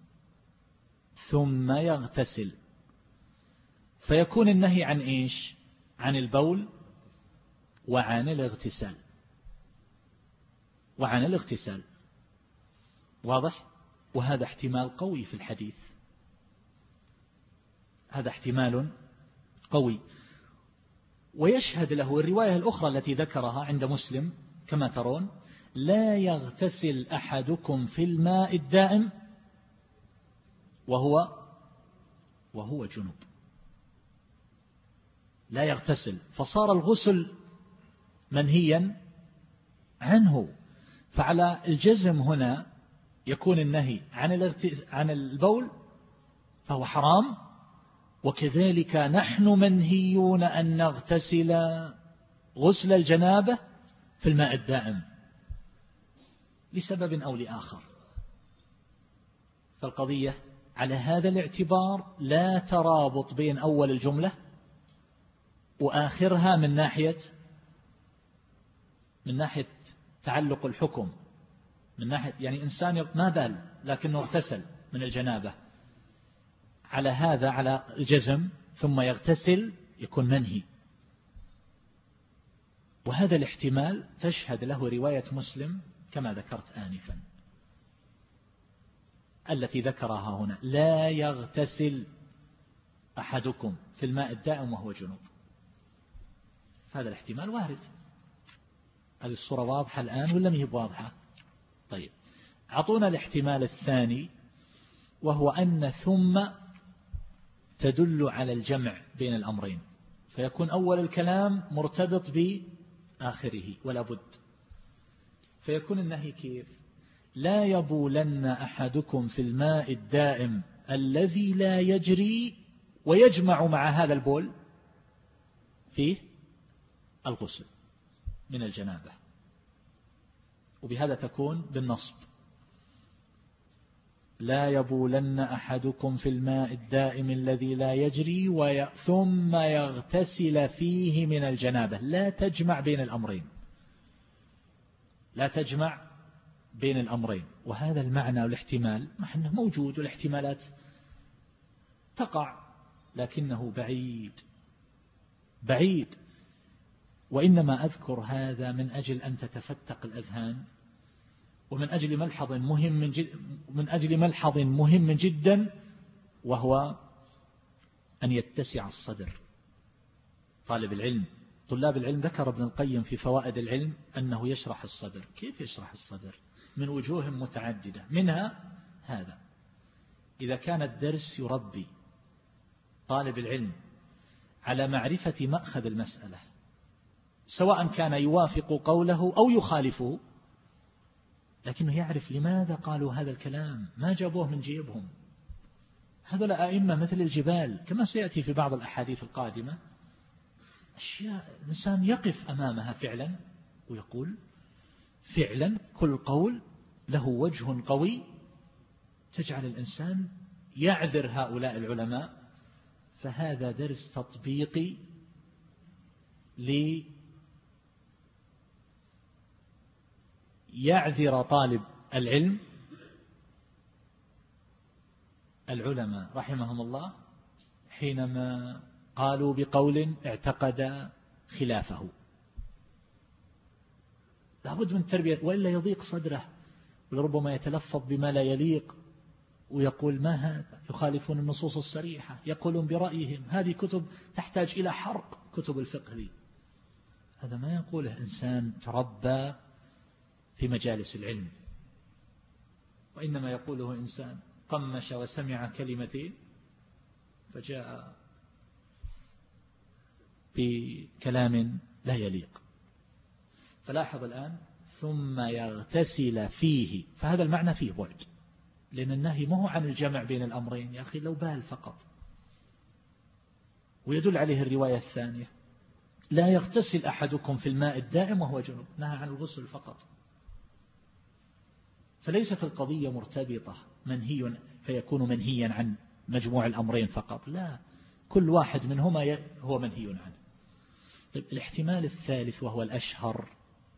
ثم يغتسل، فيكون النهي عن إيش؟ عن البول وعن الاغتسال، وعن الاغتسال. واضح؟ وهذا احتمال قوي في الحديث، هذا احتمال قوي. ويشهد له الرواية الأخرى التي ذكرها عند مسلم كما ترون: لا يغتسل أحدكم في الماء الدائم وهو وهو جنب. لا يغتسل، فصار الغسل منهيا عنه، فعلى الجزم هنا يكون النهي عن عن البول فهو حرام، وكذلك نحن منهيون أن نغتسل غسل الجنابة في الماء الدائم لسبب أو لآخر. فالقضية على هذا الاعتبار لا ترابط بين أول الجملة وآخرها من ناحية من ناحية تعلق الحكم، من ناحية يعني إنسان ما بال لكنه اغتسل من الجنابة، على هذا على الجزم ثم يغتسل يكون منهي. وهذا الاحتمال تشهد له رواية مسلم كما ذكرت آنفا التي ذكرها هنا: لا يغتسل أحدكم في الماء الدائم وهو جنوب. هذا الاحتمال وارد. هذه الصورة واضحة الآن ولا مهي واضحة؟ طيب أعطونا الاحتمال الثاني، وهو أن ثم تدل على الجمع بين الأمرين، فيكون أول الكلام مرتبط بآخره ولا بد، فيكون النهي كيف؟ لا يبولن أحدكم في الماء الدائم الذي لا يجري، ويجمع مع هذا البول فيه الغسل من الجنابة، وبهذا تكون بالنصب: لا يبولن أحدكم في الماء الدائم الذي لا يجري وي... ثم يغتسل فيه من الجنابة. لا تجمع بين الأمرين، لا تجمع بين الأمرين. وهذا المعنى والاحتمال محنه موجود، والاحتمالات تقع، لكنه بعيد بعيد. وإنما أذكر هذا من أجل أن تتفتق الأذهان، ومن أجل ملحظ مهم جد من أجل ملحظ مهم جدا، وهو أن يتسع الصدر. طالب العلم طلاب العلم ذكر ابن القيم في فوائد العلم أنه يشرح الصدر. كيف يشرح الصدر؟ من وجوه متعددة، منها هذا: إذا كان الدرس يربي طالب العلم على معرفة مأخذ المسألة، سواء كان يوافق قوله أو يخالفه، لكنه يعرف لماذا قالوا هذا الكلام، ما جابوه من جيبهم. هذول أئمة مثل الجبال، كما سيأتي في بعض الأحاديث القادمة، أشياء الإنسان يقف أمامها فعلا ويقول فعلا كل قول له وجه قوي تجعل الإنسان يعذر هؤلاء العلماء. فهذا درس تطبيقي ليعذر طالب العلم العلماء رحمهم الله حينما قالوا بقول اعتقد خلافه. لابد من التربية، وإلا يضيق صدره ولربما يتلفظ بما لا يليق ويقول ما هذا، يخالفون النصوص الصريحة، يقولون برأيهم، هذه كتب تحتاج إلى حرق، كتب الفقه دي. هذا ما يقوله إنسان تربى في مجالس العلم، وإنما يقوله إنسان قمش وسمع كلمتين فجاء بكلام لا يليق. فلاحظ الآن ثم يغتسل فيه، فهذا المعنى فيه بعد، لأن النهي ما هو عن الجمع بين الأمرين، يا أخي لو بال فقط. ويدل عليه الرواية الثانية لا يغتسل أحدكم في الماء الدائم وهو جنب، نهى عن الغسل فقط. فليست القضية مرتبطة منهي فيكون منهيا عن مجموع الأمرين فقط، لا، كل واحد منهما هو منهي عنه. طيب الاحتمال الثالث وهو الأشهر،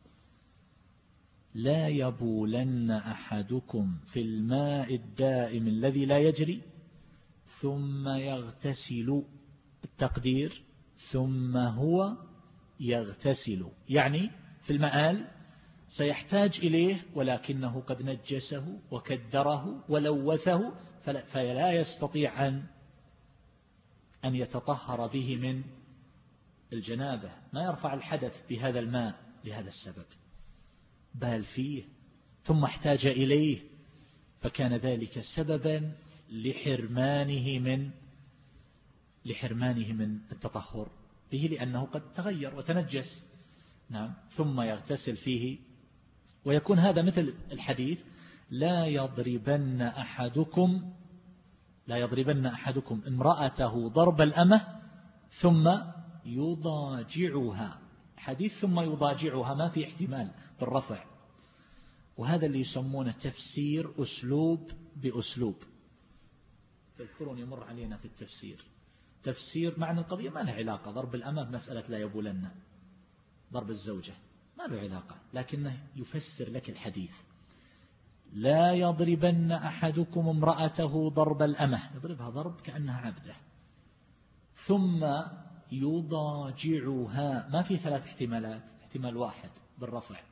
لا يبولن أحدكم في الماء الدائم الذي لا يجري ثم يغتسل، التقدير ثم هو يغتسل، يعني في المآل سيحتاج إليه ولكنه قد نجسه وكدره ولوثه، فلا يستطيع أن أن يتطهر به من الجنابة، ما يرفع الحدث بهذا الماء لهذا السبب، بال فيه ثم احتاج إليه، فكان ذلك سببا لحرمانه من لحرمانه من التطهر به لأنه قد تغير وتنجس. نعم، ثم يغتسل فيه، ويكون هذا مثل الحديث لا يضربن أحدكم لا يضربن أحدكم امرأته ضرب الأمة ثم يضاجعها، حديث ثم يضاجعها ما في احتمال بالرفع، وهذا اللي يسمونه تفسير أسلوب بأسلوب. تذكرون يمر علينا في التفسير تفسير معنى القضية ما له علاقة، ضرب الأمة بمسألة لا يبولن، ضرب الزوجة ما له علاقة، لكنه يفسر لك الحديث لا يضربن أحدكم امرأته ضرب الأمة، يضربها ضرب كأنها عبده، ثم يضاجعها، ما في ثلاث احتمالات، احتمال واحد بالرفع،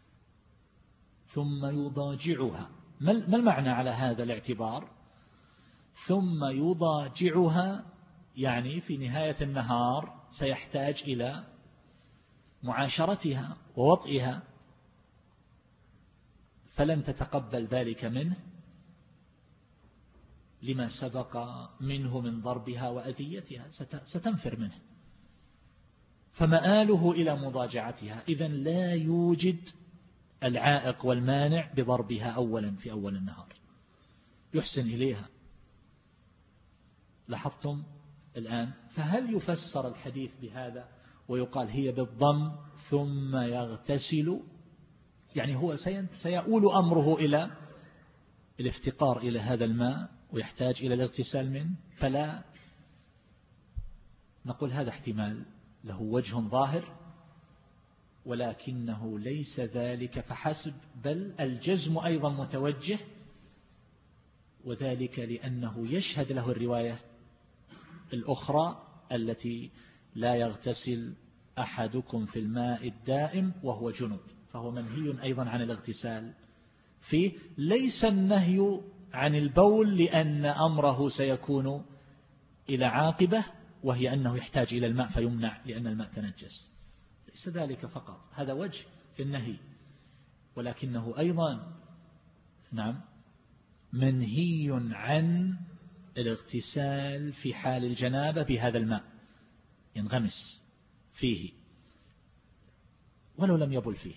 ثم يضاجعها. ما المعنى على هذا الاعتبار؟ ثم يضاجعها يعني في نهاية النهار سيحتاج إلى معاشرتها ووطئها، فلن تتقبل ذلك منه لما سبق منه من ضربها وأذيتها، ستنفر منه، فمآله إلى مضاجعتها. إذن لا يوجد العائق والمانع بضربها أولا في أول النهار، يحسن إليها. لاحظتم الآن؟ فهل يفسر الحديث بهذا ويقال هي بالضم ثم يغتسل، يعني هو سيؤول أمره إلى الافتقار إلى هذا الماء ويحتاج إلى الاغتسال منه، فلا نقول هذا احتمال له وجه ظاهر، ولكنه ليس ذلك فحسب، بل الجزم أيضا متوجه، وذلك لأنه يشهد له الرواية الأخرى التي لا يغتسل أحدكم في الماء الدائم وهو جنب، فهو منهي أيضا عن الاغتسال فيه. ليس النهي عن البول لأن أمره سيكون إلى عاقبة، وهي أنه يحتاج إلى الماء فيمنع لأن الماء تنجس، ليس ذلك فقط، هذا وجه في النهي، ولكنه أيضا نعم منهي عن الاغتسال في حال الجنابة بهذا الماء، ينغمس فيه ولو لم يبل فيه.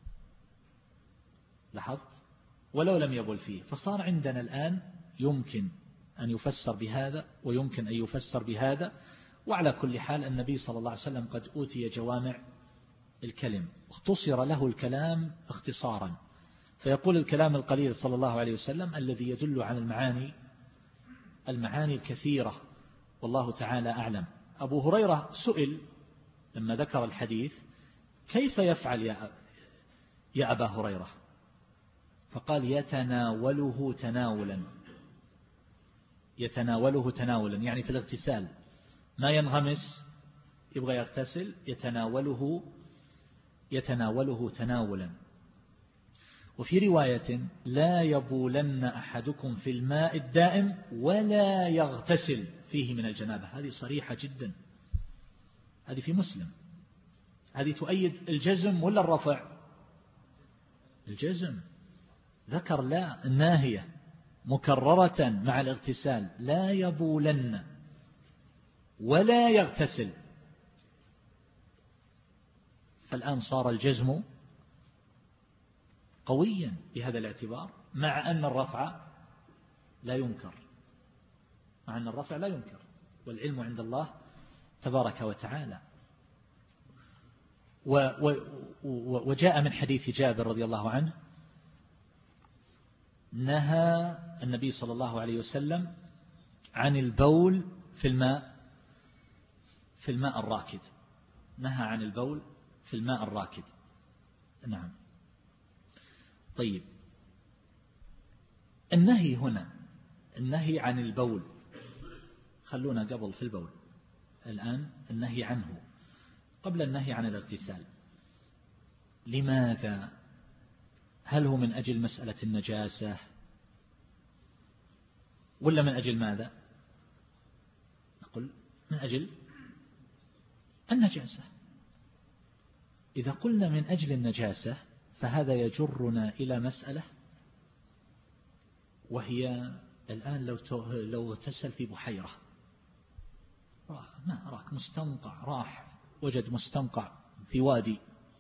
لاحظت؟ ولو لم يبل فيه، فصار عندنا الآن يمكن أن يفسر بهذا ويمكن أن يفسر بهذا. وعلى كل حال النبي صلى الله عليه وسلم قد أوتي جوامع الكلم، اختصر له الكلام اختصارا، فيقول الكلام القليل صلى الله عليه وسلم الذي يدل على المعاني المعاني الكثيرة، والله تعالى أعلم. أبو هريرة سئل لما ذكر الحديث كيف يفعل يا يا أبا هريرة؟ فقال يتناوله تناولا، يتناوله تناولا يعني في الاغتسال، ما ينغمس يبغى يغتسل، يتناوله يتناوله تناولا. وفي رواية لا يبولن أحدكم في الماء الدائم ولا يغتسل فيه من الجنابة. هذه صريحة جدا، هذه في مسلم. هذه تؤيد الجزم ولا الرفع؟ الجزم. ذكر لا الناهية مكررة مع الاغتسال، لا يبولن ولا يغتسل. فالآن صار الجزم قويا بهذا الاعتبار، مع أن الرفع لا ينكر، مع أن الرفع لا ينكر، والعلم عند الله تبارك وتعالى. وجاء من حديث جابر رضي الله عنه نهى النبي صلى الله عليه وسلم عن البول في الماء في الماء الراكد، نهى عن البول في الماء الراكد. نعم. طيب، النهي هنا النهي عن البول، خلونا قبل في البول الآن، النهي عنه قبل النهي عن الاغتسال. لماذا؟ هل هو من أجل مسألة النجاسة ولا من أجل ماذا؟ نقول من أجل النجاسة. إذا قلنا من أجل النجاسة فهذا يجرنا إلى مسألة، وهي الآن لو لو اغتسل في بحيرة، ما راك مستنقع، راح وجد مستنقع في وادي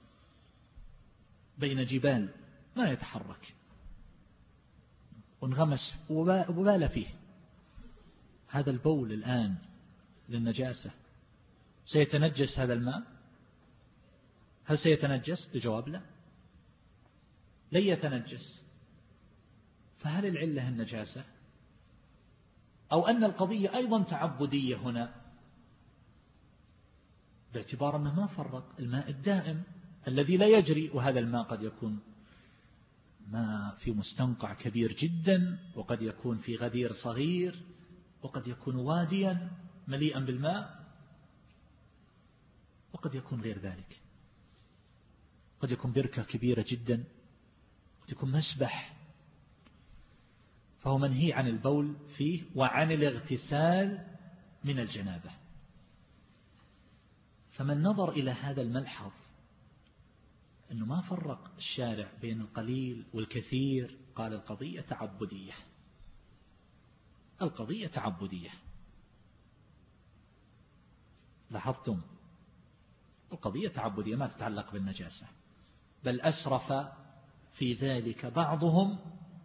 بين جبال ما يتحرك، وانغمس وبال فيه، هذا البول الآن للنجاسة سيتنجس هذا الماء؟ هل سيتنجس؟ الجواب لا، لن يتنجس. فهل العلة النجاسة، أو أن القضية أيضا تعبدية هنا، باعتبار أنه ما فرق الماء الدائم الذي لا يجري، وهذا الماء قد يكون ماء في مستنقع كبير جدا، وقد يكون في غدير صغير، وقد يكون واديا مليئا بالماء، وقد يكون غير ذلك، قد يكون بركة كبيرة جدا، قد يكون مسبح. فهو منهي عن البول فيه وعن الاغتسال من الجنابة. فمن نظر إلى هذا الملحظ أنه ما فرق الشارع بين القليل والكثير، قال القضية تعبدية، القضية تعبدية. لاحظتم؟ القضية تعبدية ما تتعلق بالنجاسة، بل أسرف في ذلك بعضهم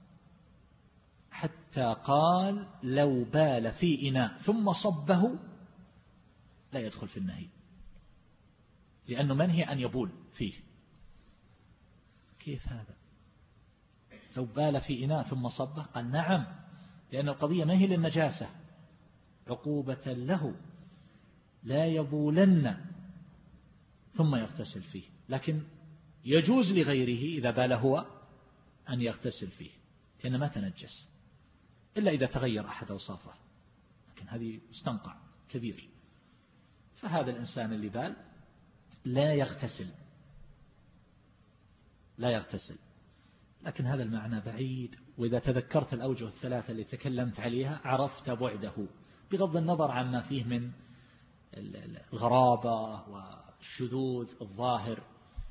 حتى قال لو بال في إناء ثم صبه لا يدخل في النهي، لأنه منهي أن يبول فيه. كيف هذا؟ لو بال في إناء ثم صبه؟ قال نعم، لأن القضية ما هي للنجاسة، عقوبة له، لا يبولن ثم يغتسل فيه، لكن يجوز لغيره إذا بال هو أن يغتسل فيه، لأنه ما تنجس إلا إذا تغير أحد أوصافه، لكن هذه مستنقع كبير. فهذا الإنسان اللي بال لا يغتسل لا يغتسل لكن هذا المعنى بعيد، وإذا تذكرت الأوجه الثلاثة اللي تكلمت عليها عرفت بعده، بغض النظر عما فيه من الغرابة والشذوذ الظاهر.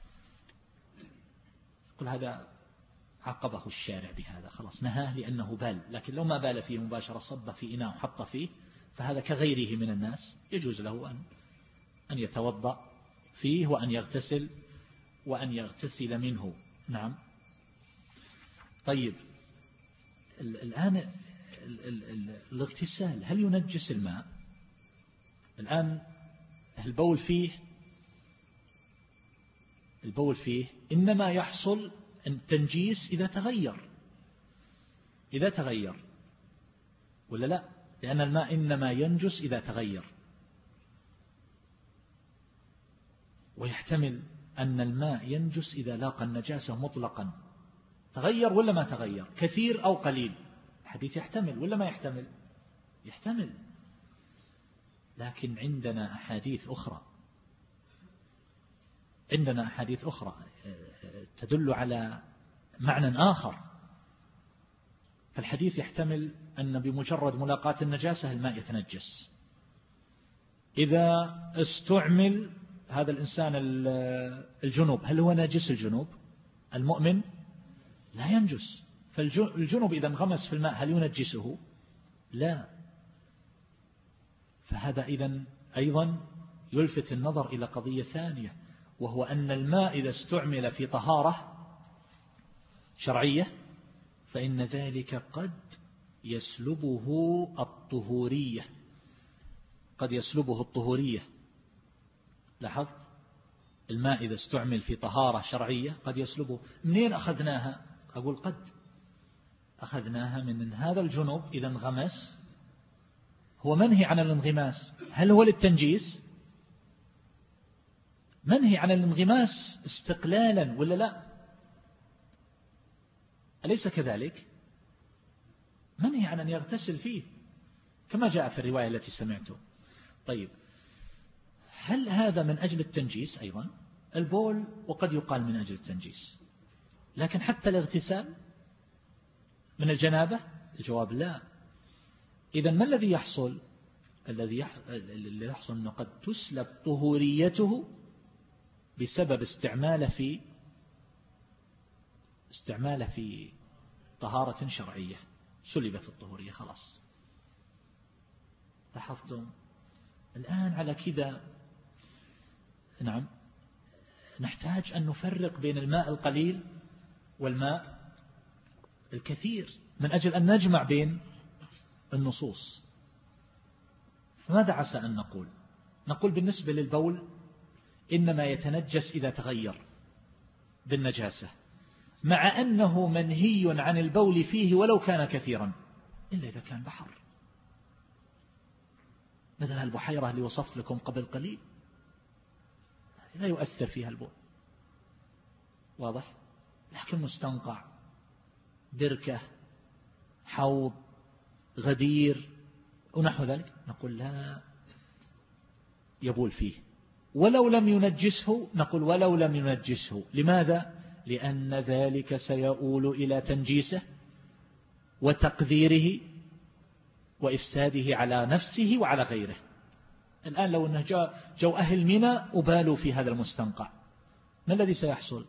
قل هذا عقبه الشارع بهذا، خلاص نهاه لأنه بال، لكن لو ما بال فيه مباشرة صب في إناء وحط فيه فهذا كغيره من الناس، يجوز له أن أن يتوضأ فيه وأن يغتسل وأن يغتسل منه. نعم. طيب، الآن الاغتسال هل ينجس الماء؟ الآن البول فيه البول فيه إنما يحصل التنجيس إذا تغير إذا تغير ولا لا؟ لأن الماء إنما ينجس إذا تغير، ويحتمل أن الماء ينجس إذا لاقى النجاسة مطلقا، تغير ولا ما تغير، كثير أو قليل. الحديث يحتمل ولا ما يحتمل؟ يحتمل. لكن عندنا أحاديث أخرى عندنا أحاديث أخرى تدل على معنى آخر. فالحديث يحتمل أن بمجرد ملاقاة النجاسة الماء يتنجس. إذا استعمل هذا الإنسان الجنوب، هل هو نجس الجنوب؟ المؤمن لا ينجس. فالجنوب إذا انغمس في الماء هل ينجسه؟ لا. فهذا إذن أيضا يلفت النظر إلى قضية ثانية، وهو أن الماء إذا استعمل في طهارة شرعية فإن ذلك قد يسلبه الطهورية، قد يسلبه الطهورية. لاحظ، الماء إذا استعمل في طهارة شرعية قد يسلبه. منين أخذناها؟ أقول قد أخذناها من هذا الجنوب إذا انغمس هو منهي عن الانغماس. هل هو للتنجيس؟ منهي عن الانغماس استقلالا ولا لا؟ أليس كذلك؟ منهي عن أن يغتسل فيه كما جاء في الرواية التي سمعته. طيب، هل هذا من أجل التنجيس؟ أيضا البول وقد يقال من أجل التنجيس، لكن حتى الاغتسال من الجنابة؟ الجواب لا. إذن ما الذي يحصل؟ الذي يحصل أنه قد تسلب طهوريته بسبب استعماله في استعماله في طهارة شرعية، سلبت الطهورية خلاص. لاحظتم الآن على كذا؟ نعم، نحتاج أن نفرق بين الماء القليل والماء الكثير من أجل أن نجمع بين النصوص. فماذا عسى أن نقول؟ نقول بالنسبة للبول إنما يتنجس إذا تغير بالنجاسة، مع أنه منهي عن البول فيه ولو كان كثيرا، إلا إذا كان بحر مثل البحيرة اللي وصفت لكم قبل قليل، لا يؤثر فيها البول، واضح؟ لكن مستنقع، بركة، حوض، غدير ونحو ذلك، نقول لا يبول فيه ولو لم ينجسه. نقول ولو لم ينجسه. لماذا؟ لأن ذلك سيؤول إلى تنجيسه وتقذيره وإفساده على نفسه وعلى غيره. الآن لو أنه جاء جو أهل منى أبالوا في هذا المستنقع، ما الذي سيحصل؟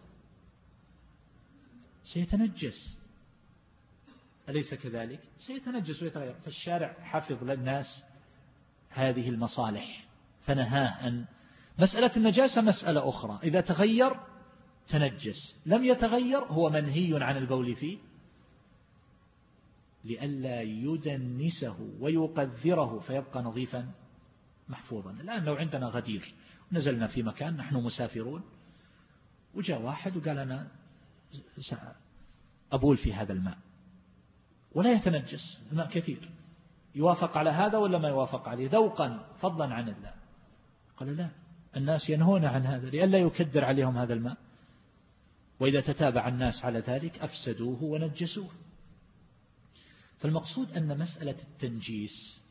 سيتنجس، أليس كذلك؟ سيتنجس ويتغير. فالشارع حفظ للناس هذه المصالح فنهاه أن مسألة النجاسة مسألة أخرى، إذا تغير تنجس، لم يتغير هو منهي عن البول فيه لئلا يدنسه ويقذره فيبقى نظيفا محفوظا. الآن لو عندنا غدير نزلنا في مكان نحن مسافرون وجاء واحد وقال أنا أبول في هذا الماء ولا يتنجس، الماء كثير، يوافق على هذا ولا ما يوافق عليه ذوقا فضلا عن الله؟ قال لا، الناس ينهون عن هذا لئلا يكدر عليهم هذا الماء، وإذا تتابع الناس على ذلك أفسدوه ونجسوه. فالمقصود أن مسألة التنجيس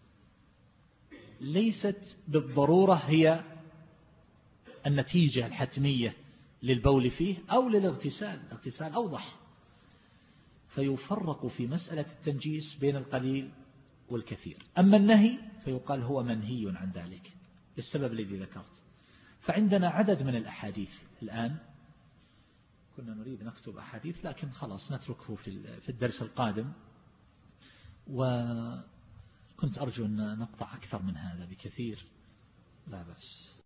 ليست بالضرورة هي النتيجة الحتمية للبول فيه أو للاغتسال، الاغتسال أوضح. فيفرق في مسألة التنجيس بين القليل والكثير. أما النهي فيقال هو منهي عن ذلك للسبب الذي ذكرت. فعندنا عدد من الأحاديث الآن، كنا نريد نكتب أحاديث لكن خلاص نتركه في الدرس القادم، وكنت أرجو أن نقطع أكثر من هذا بكثير، لا بأس.